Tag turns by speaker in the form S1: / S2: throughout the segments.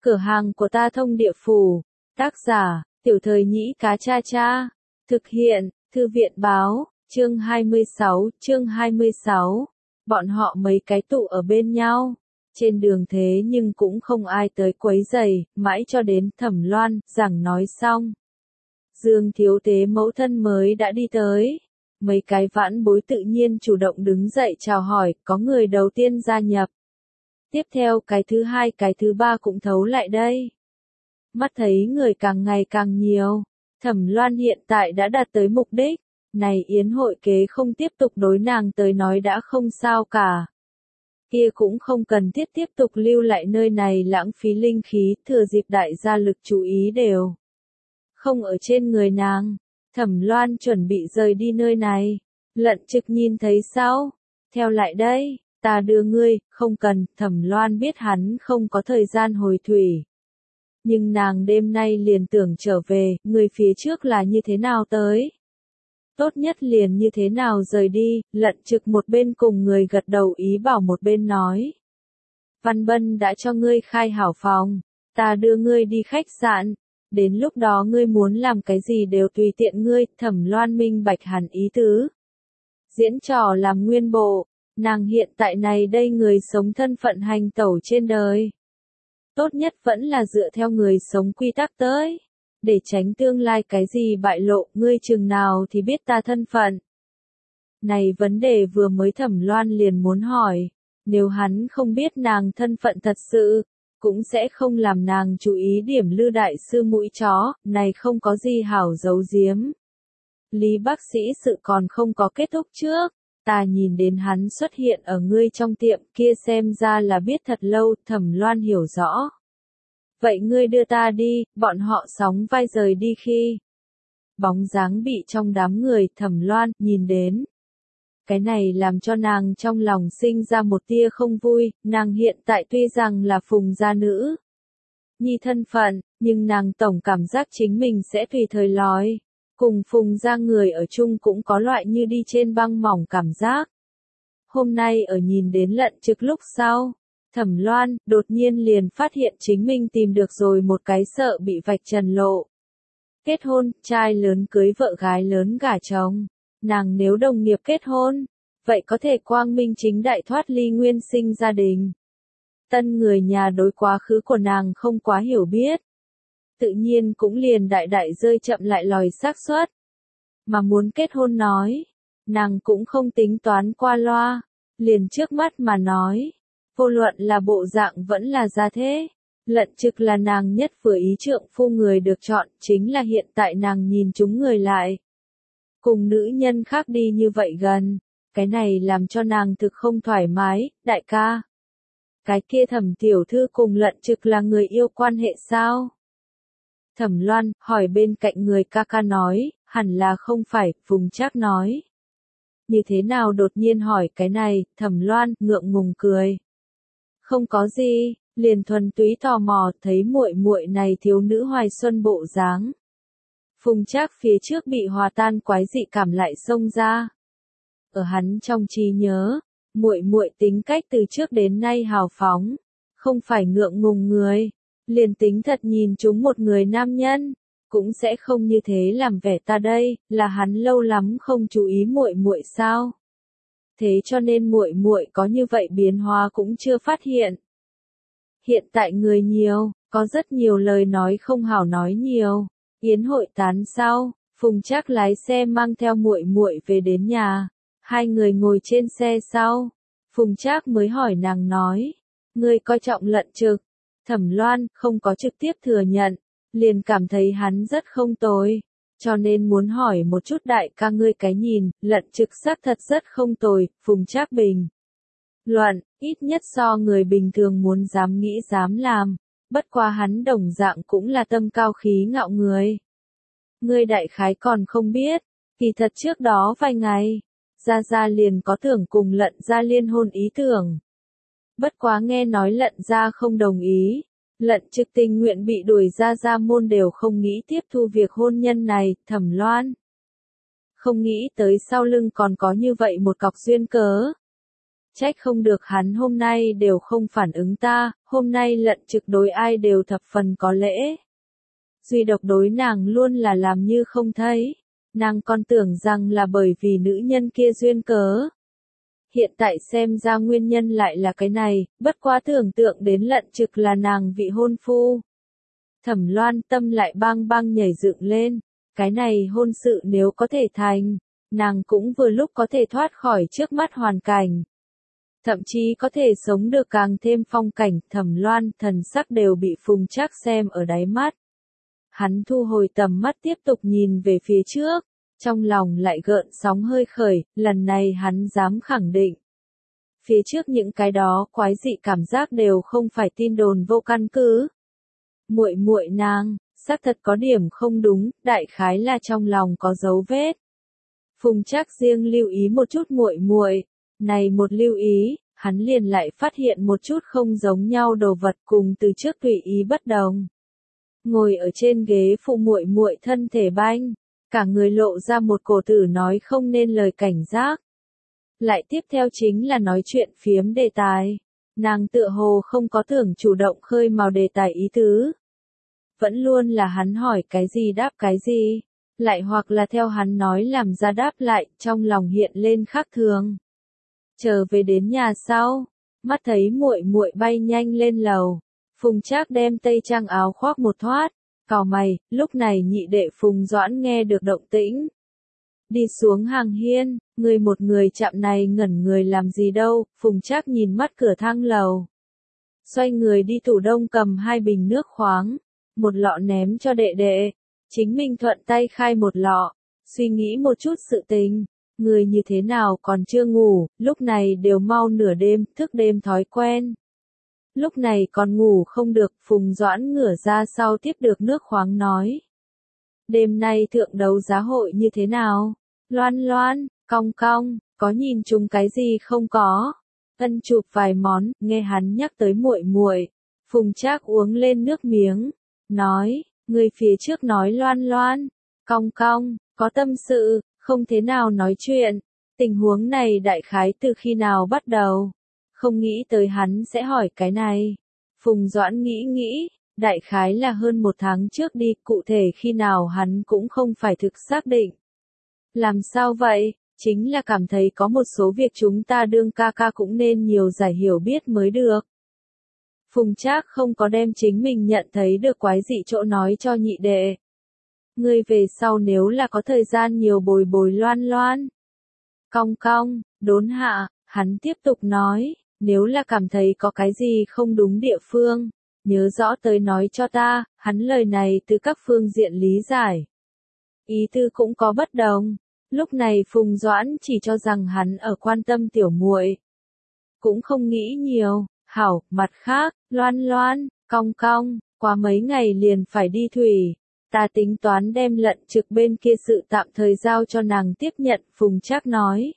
S1: Cửa hàng của ta thông địa phủ. Tác giả, Tiểu Thời Nhĩ Cá Cha Cha. Thực hiện, Thư viện báo, chương 26. Bọn họ mấy cái tụ ở bên nhau. Trên đường thế nhưng cũng không ai tới quấy rầy, mãi cho đến Thẩm Loan, giảng nói xong. Dương thiếu tế mẫu thân mới đã đi tới. Mấy cái vãn bối tự nhiên chủ động đứng dậy chào hỏi, có người đầu tiên gia nhập. Tiếp theo cái thứ hai cái thứ ba cũng thấu lại đây. Mắt thấy người càng ngày càng nhiều. Thẩm Loan hiện tại đã đạt tới mục đích. Này yến hội kế không tiếp tục đối nàng tới nói đã không sao cả. Kia cũng không cần tiếp tục lưu lại nơi này lãng phí linh khí, thừa dịp đại gia lực chú ý đều không ở trên người nàng. Thẩm Loan chuẩn bị rời đi nơi này. Lận Trực nhìn thấy sao? Theo lại đây, ta đưa ngươi, không cần. Thẩm Loan biết hắn không có thời gian hồi thủy. Nhưng nàng đêm nay liền tưởng trở về, người phía trước là như thế nào tới? Tốt nhất liền như thế nào rời đi. Lận Trực một bên cùng người gật đầu ý bảo một bên nói. Văn Bân đã cho ngươi khai hảo phòng, ta đưa ngươi đi khách sạn. Đến lúc đó ngươi muốn làm cái gì đều tùy tiện ngươi. Thẩm Loan minh bạch hẳn ý tứ. Diễn trò làm nguyên bộ, nàng hiện tại này đây người sống thân phận hành tẩu trên đời. Tốt nhất vẫn là dựa theo người sống quy tắc tới. Để tránh tương lai cái gì bại lộ, ngươi chừng nào thì biết ta thân phận. Này vấn đề vừa mới Thẩm Loan liền muốn hỏi. Nếu hắn không biết nàng thân phận thật sự, cũng sẽ không làm nàng chú ý điểm Lư đại sư mũi chó, này không có gì hảo giấu giếm. Lý bác sĩ sự còn không có kết thúc trước, ta nhìn đến hắn xuất hiện ở ngươi trong tiệm kia xem ra là biết thật lâu. Thẩm Loan hiểu rõ. Vậy ngươi đưa ta đi. Bọn họ sóng vai rời đi khi bóng dáng bị trong đám người. Thẩm Loan nhìn đến. Cái này làm cho nàng trong lòng sinh ra một tia không vui. Nàng hiện tại tuy rằng là Phùng gia nữ nhi thân phận, nhưng nàng tổng cảm giác chính mình sẽ tùy thời lói. Cùng Phùng gia người ở chung cũng có loại như đi trên băng mỏng cảm giác. Hôm nay ở nhìn đến Lận Trực lúc sau, Thẩm Loan đột nhiên liền phát hiện chính mình tìm được rồi một cái sợ bị vạch trần lộ. Kết hôn, trai lớn cưới vợ gái lớn gả chồng. Nàng nếu đồng nghiệp kết hôn, vậy có thể quang minh chính đại thoát ly nguyên sinh gia đình. Tân người nhà đối quá khứ của nàng không quá hiểu biết. Tự nhiên cũng liền đại rơi chậm lại lòi xác suất. Mà muốn kết hôn nói, nàng cũng không tính toán qua loa, liền trước mắt mà nói. Vô luận là bộ dạng vẫn là gia thế. Lận Trực là nàng nhất vừa ý trượng phu người được chọn, chính là hiện tại nàng nhìn chúng người lại. Cùng nữ nhân khác đi như vậy gần, cái này làm cho nàng thực không thoải mái. Đại ca, cái kia Thẩm tiểu thư cùng Lận Trực là người yêu quan hệ sao? Thẩm Loan hỏi bên cạnh người ca ca nói, hẳn là không phải. Phùng Trác nói. Như thế nào đột nhiên hỏi cái này? Thẩm Loan ngượng ngùng cười. Không có gì, liền thuần túy tò mò, thấy muội muội này thiếu nữ hoài xuân bộ dáng. Phùng Trác phía trước bị hòa tan quái dị cảm lại xông ra. Ở hắn trong trí nhớ, muội muội tính cách từ trước đến nay hào phóng, không phải ngượng ngùng người, liền tính thật nhìn chúng một người nam nhân, cũng sẽ không như thế làm vẻ. Ta đây, là hắn lâu lắm không chú ý muội muội sao? Thế cho nên muội muội có như vậy biến hóa cũng chưa phát hiện. Hiện tại người nhiều, có rất nhiều lời nói không hảo nói nhiều. Yến hội tán sau, Phùng Trác lái xe mang theo muội muội về đến nhà. Hai người ngồi trên xe sau, Phùng Trác mới hỏi nàng nói, ngươi coi trọng Lận Trực. Thẩm Loan không có trực tiếp thừa nhận, liền cảm thấy hắn rất không tồi. Cho nên muốn hỏi một chút đại ca ngươi cái nhìn. Lận Trực xác thật rất không tồi. Phùng Trác bình luận, ít nhất so người bình thường muốn dám nghĩ dám làm. Bất quá hắn đồng dạng cũng là tâm cao khí ngạo người. Ngươi đại khái còn không biết, kỳ thật trước đó vài ngày, Gia Gia liền có tưởng cùng Lận gia liên hôn ý tưởng. Bất quá nghe nói Lận gia không đồng ý. Lận Trực tình nguyện bị đuổi ra gia môn đều không nghĩ tiếp thu việc hôn nhân này. Thẩm Loan không nghĩ tới sau lưng còn có như vậy một cọc duyên cớ. Trách không được hắn hôm nay đều không phản ứng ta, hôm nay lận trực đối ai đều thập phần có lễ. Duy độc đối nàng luôn là làm như không thấy, nàng còn tưởng rằng là bởi vì nữ nhân kia duyên cớ. Hiện tại xem ra nguyên nhân lại là cái này, bất quá tưởng tượng đến lận trực là nàng vị hôn phu. Thẩm Loan tâm lại bang bang nhảy dựng lên, cái này hôn sự nếu có thể thành, nàng cũng vừa lúc có thể thoát khỏi trước mắt hoàn cảnh. Thậm chí có thể sống được càng thêm phong cảnh. Thẩm Loan thần sắc đều bị Phùng Trác xem ở đáy mắt. Hắn thu hồi tầm mắt tiếp tục nhìn về phía trước, trong lòng lại gợn sóng hơi khởi, lần này hắn dám khẳng định. Phía trước những cái đó quái dị cảm giác đều không phải tin đồn vô căn cứ. Muội muội nàng, xác thật có điểm không đúng, đại khái là trong lòng có dấu vết. Phùng Trác riêng lưu ý một chút muội muội, này một lưu ý, hắn liền lại phát hiện một chút không giống nhau đồ vật cùng từ trước tùy ý bất đồng. Ngồi ở trên ghế phụ muội muội thân thể banh, cả người lộ ra một cổ tử nói không nên lời cảnh giác. Lại tiếp theo chính là nói chuyện phiếm đề tài. Nàng tựa hồ không có tưởng chủ động khơi mào đề tài ý tứ. Vẫn luôn là hắn hỏi cái gì đáp cái gì, lại hoặc là theo hắn nói làm ra đáp lại, trong lòng hiện lên khác thường. Trở về đến nhà sau, mắt thấy muội muội bay nhanh lên lầu, Phùng Trác đem tây trang áo khoác một thoát, cau mày, lúc này nhị đệ Phùng Doãn nghe được động tĩnh. Đi xuống hàng hiên, người một người chạm này ngẩn người làm gì đâu, Phùng Trác nhìn mắt cửa thang lầu. Xoay người đi tủ đông cầm 2 bình nước khoáng, một lọ ném cho đệ đệ, chính mình thuận tay khai một lọ, suy nghĩ một chút sự tình. Người như thế nào còn chưa ngủ, lúc này đều mau nửa đêm, thức đêm thói quen. Lúc này còn ngủ không được, Phùng Doãn ngửa ra sau tiếp được nước khoáng nói. Đêm nay thượng đấu giá hội như thế nào? Loan loan, cong cong, có nhìn chung cái gì không có? Ân chụp vài món, nghe hắn nhắc tới muội muội, Phùng Trác uống lên nước miếng, nói, người phía trước nói loan loan, cong cong, có tâm sự, không thế nào nói chuyện. Tình huống này đại khái từ khi nào bắt đầu? Không nghĩ tới hắn sẽ hỏi cái này. Phùng Doãn nghĩ, đại khái là hơn 1 tháng trước đi, cụ thể khi nào hắn cũng không phải thực xác định. Làm sao vậy? Chính là cảm thấy có một số việc chúng ta đương ca ca cũng nên nhiều giải hiểu biết mới được. Phùng Trác không có đem chính mình nhận thấy được quái dị chỗ nói cho nhị đệ. Ngươi về sau nếu là có thời gian nhiều bồi bồi loan loan. Cong cong, đốn hạ, hắn tiếp tục nói, nếu là cảm thấy có cái gì không đúng địa phương, nhớ rõ tới nói cho ta, hắn lời này từ các phương diện lý giải. Ý tư cũng có bất đồng, lúc này Phùng Doãn chỉ cho rằng hắn ở quan tâm tiểu muội, cũng không nghĩ nhiều, hảo, mặt khác, loan loan, cong cong, qua mấy ngày liền phải đi thủy. Ta tính toán đem lận trực bên kia sự tạm thời giao cho nàng tiếp nhận, Phùng Trác nói.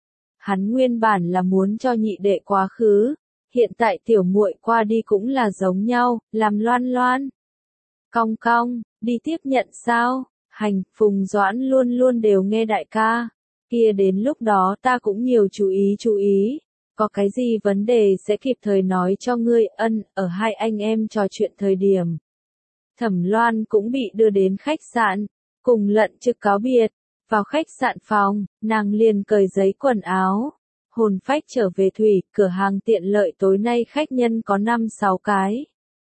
S1: Hắn nguyên bản là muốn cho nhị đệ quá khứ, hiện tại tiểu muội qua đi cũng là giống nhau, làm loan loan. Cong cong, đi tiếp nhận sao? Hành, Phùng Doãn luôn luôn đều nghe đại ca. Kia đến lúc đó ta cũng nhiều chú ý. Có cái gì vấn đề sẽ kịp thời nói cho ngươi. Ở hai anh em trò chuyện thời điểm. Thẩm Loan cũng bị đưa đến khách sạn, cùng lận trực cáo biệt. Vào khách sạn phòng, nàng liền cởi giấy quần áo. Hồn phách trở về thủy, cửa hàng tiện lợi tối nay khách nhân có 5-6 cái.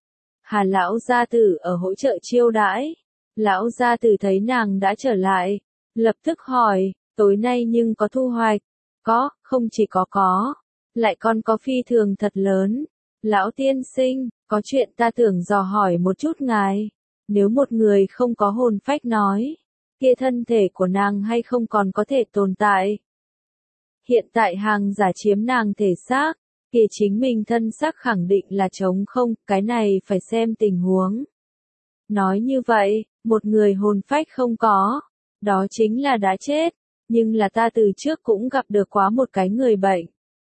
S1: Hà lão gia tử ở hỗ trợ chiêu đãi. Lão gia tử thấy nàng đã trở lại, lập tức hỏi, tối nay nhưng có thu hoạch? Có, không chỉ có, lại còn có phi thường thật lớn. Lão tiên sinh, có chuyện ta tưởng dò hỏi một chút ngài. Nếu một người không có hồn phách nói, kia thân thể của nàng hay không còn có thể tồn tại? Hiện tại hàng giả chiếm nàng thể xác, kia chính mình thân xác khẳng định là trống không, cái này phải xem tình huống. Nói như vậy, một người hồn phách không có, đó chính là đã chết, nhưng là ta từ trước cũng gặp được quá một cái người bệnh.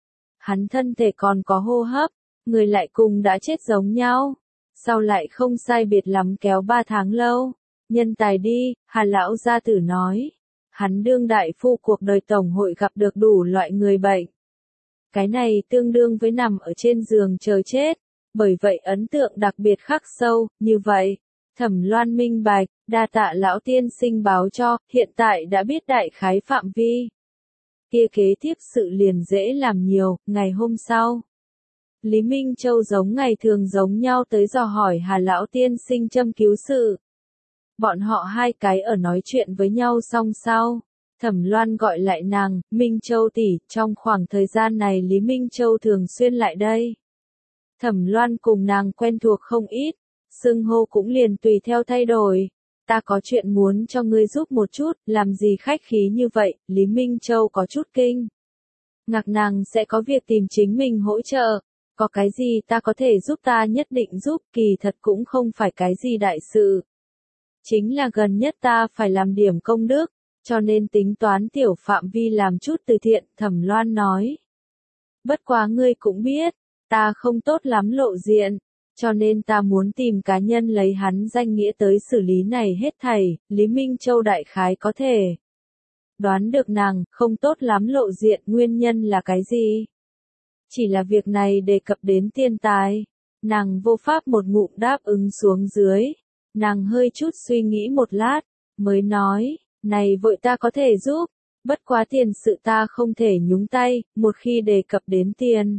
S1: Hắn thân thể còn có hô hấp, người lại cùng đã chết giống nhau, sau lại không sai biệt lắm kéo 3 tháng lâu. Nhân tài đi, Hà lão gia tử nói. Hắn đương đại phu cuộc đời tổng hội gặp được đủ loại người bệnh. Cái này tương đương với nằm ở trên giường chờ chết, bởi vậy ấn tượng đặc biệt khắc sâu, như vậy. Thẩm Loan minh bạch, đa tạ lão tiên sinh báo cho, hiện tại đã biết đại khái phạm vi. Kia kế tiếp sự liền dễ làm nhiều, ngày hôm sau. Lý Minh Châu giống ngày thường giống nhau tới dò hỏi Hà lão tiên sinh châm cứu sự. Bọn họ hai cái ở nói chuyện với nhau xong sau. Thẩm Loan gọi lại nàng, Minh Châu tỷ, trong khoảng thời gian này Lý Minh Châu thường xuyên lại đây. Thẩm Loan cùng nàng quen thuộc không ít, xưng hô cũng liền tùy theo thay đổi. Ta có chuyện muốn cho ngươi giúp một chút, làm gì khách khí như vậy, Lý Minh Châu có chút kinh. Ngạc nàng sẽ có việc tìm chính mình hỗ trợ, có cái gì ta có thể giúp ta nhất định giúp, kỳ thật cũng không phải cái gì đại sự. Chính là gần nhất ta phải làm điểm công đức, cho nên tính toán tiểu phạm vi làm chút từ thiện, Thẩm Loan nói. Bất quá ngươi cũng biết, ta không tốt lắm lộ diện, cho nên ta muốn tìm cá nhân lấy hắn danh nghĩa tới xử lý này hết thảy, Lý Minh Châu đại khái có thể. Đoán được nàng, không tốt lắm lộ diện, nguyên nhân là cái gì? Chỉ là việc này đề cập đến tiền tài. Nàng vô pháp một ngụm đáp ứng xuống dưới. Nàng hơi chút suy nghĩ một lát, mới nói, này vội ta có thể giúp, bất quá tiền sự ta không thể nhúng tay, một khi đề cập đến tiền.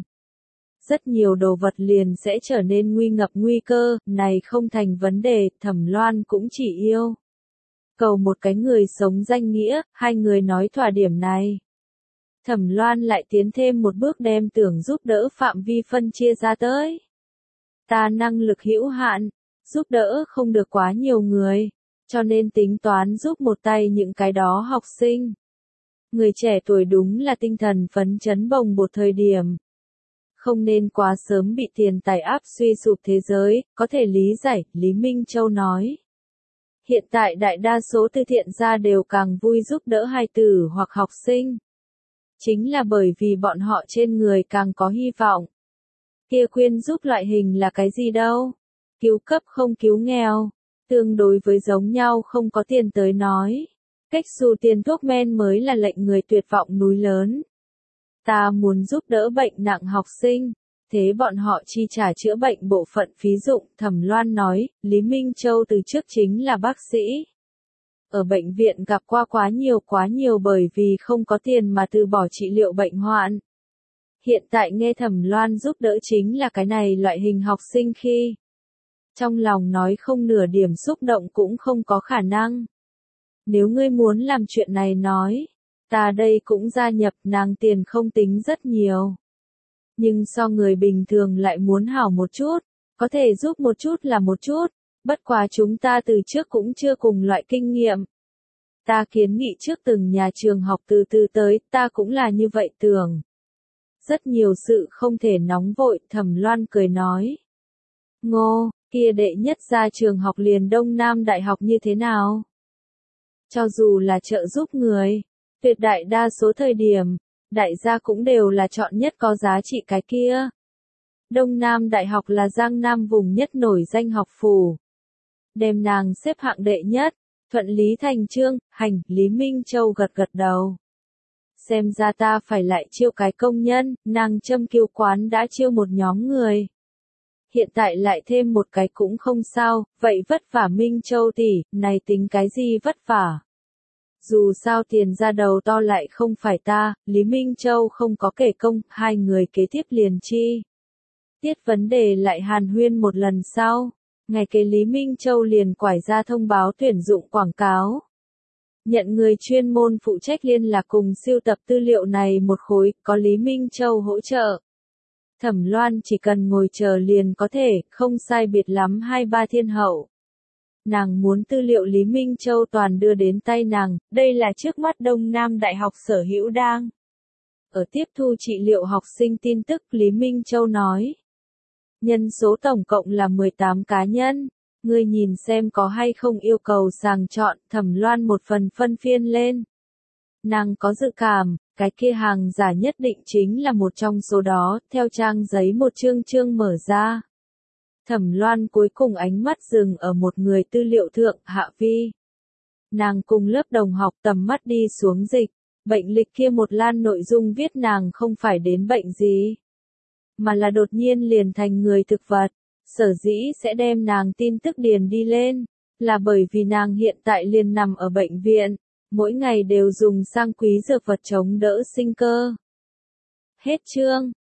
S1: Rất nhiều đồ vật liền sẽ trở nên nguy ngập nguy cơ, này không thành vấn đề, Thẩm Loan cũng chỉ yêu. Cầu một cái người sống danh nghĩa, hai người nói thỏa điểm này. Thẩm Loan lại tiến thêm một bước đem tưởng giúp đỡ phạm vi phân chia ra tới. Ta năng lực hữu hạn, giúp đỡ không được quá nhiều người, cho nên tính toán giúp một tay những cái đó học sinh. Người trẻ tuổi đúng là tinh thần phấn chấn bồng bột thời điểm. Không nên quá sớm bị tiền tài áp suy sụp thế giới, có thể lý giải, Lý Minh Châu nói. Hiện tại đại đa số từ thiện gia đều càng vui giúp đỡ hài tử hoặc học sinh. Chính là bởi vì bọn họ trên người càng có hy vọng. Kia quyên giúp loại hình là cái gì đâu? Cứu cấp không cứu nghèo. Tương đối với giống nhau không có tiền tới nói. Cách xù tiền thuốc men mới là lệnh người tuyệt vọng núi lớn. Ta muốn giúp đỡ bệnh nặng học sinh. Thế bọn họ chi trả chữa bệnh bộ phận phí dụng, Thẩm Loan nói, Lý Minh Châu từ trước chính là bác sĩ. Ở bệnh viện gặp qua quá nhiều bởi vì không có tiền mà từ bỏ trị liệu bệnh hoạn. Hiện tại nghe Thẩm Loan giúp đỡ chính là cái này loại hình học sinh khi. Trong lòng nói không nửa điểm xúc động cũng không có khả năng. Nếu ngươi muốn làm chuyện này nói, ta đây cũng gia nhập, nàng tiền không tính rất nhiều. Nhưng so người bình thường lại muốn hảo một chút, có thể giúp một chút là một chút, bất quá chúng ta từ trước cũng chưa cùng loại kinh nghiệm. Ta kiến nghị trước từng nhà trường học từ từ tới, ta cũng là như vậy tưởng. Rất nhiều sự không thể nóng vội, Thẩm Loan cười nói. Ngô, kia đệ nhất ra trường học liền Đông Nam Đại học như thế nào? Cho dù là trợ giúp người, tuyệt đại đa số thời điểm, đại gia cũng đều là chọn nhất có giá trị cái kia. Đông Nam Đại học là Giang Nam vùng nhất nổi danh học phủ. Đem nàng xếp hạng đệ nhất, thuận lý thành chương, hành, Lý Minh Châu gật gật đầu. Xem ra ta phải lại chiêu cái công nhân, nàng châm kiêu quán đã chiêu một nhóm người. Hiện tại lại thêm một cái cũng không sao, vậy vất vả Minh Châu tỷ, này tính cái gì vất vả? Dù sao tiền ra đầu to lại không phải ta, Lý Minh Châu không có kể công, hai người kế tiếp liền chi. Tiết vấn đề lại hàn huyên một lần sau, ngày kế Lý Minh Châu liền quải ra thông báo tuyển dụng quảng cáo. Nhận người chuyên môn phụ trách liên lạc cùng siêu tập tư liệu này một khối, có Lý Minh Châu hỗ trợ. Thẩm Loan chỉ cần ngồi chờ liền có thể, không sai biệt lắm 2-3 thiên hậu. Nàng muốn tư liệu Lý Minh Châu toàn đưa đến tay nàng, đây là trước mắt Đông Nam Đại học sở hữu đang. Ở tiếp thu trị liệu học sinh tin tức Lý Minh Châu nói. Nhân số tổng cộng là 18 cá nhân. Ngươi nhìn xem có hay không yêu cầu sàng chọn, Thẩm Loan một phần phân phiên lên. Nàng có dự cảm, cái kia hàng giả nhất định chính là một trong số đó, theo trang giấy một chương chương mở ra. Thẩm Loan cuối cùng ánh mắt dừng ở một người tư liệu thượng, Hạ Vi. Nàng cùng lớp đồng học tầm mắt đi xuống dịch, Bệnh lịch kia một lan nội dung viết nàng không phải đến bệnh gì, mà là đột nhiên liền thành người thực vật. Sở dĩ sẽ đem nàng tin tức điền đi lên, là bởi vì nàng hiện tại liền nằm ở bệnh viện, mỗi ngày đều dùng sang quý dược vật chống đỡ sinh cơ. Hết chương.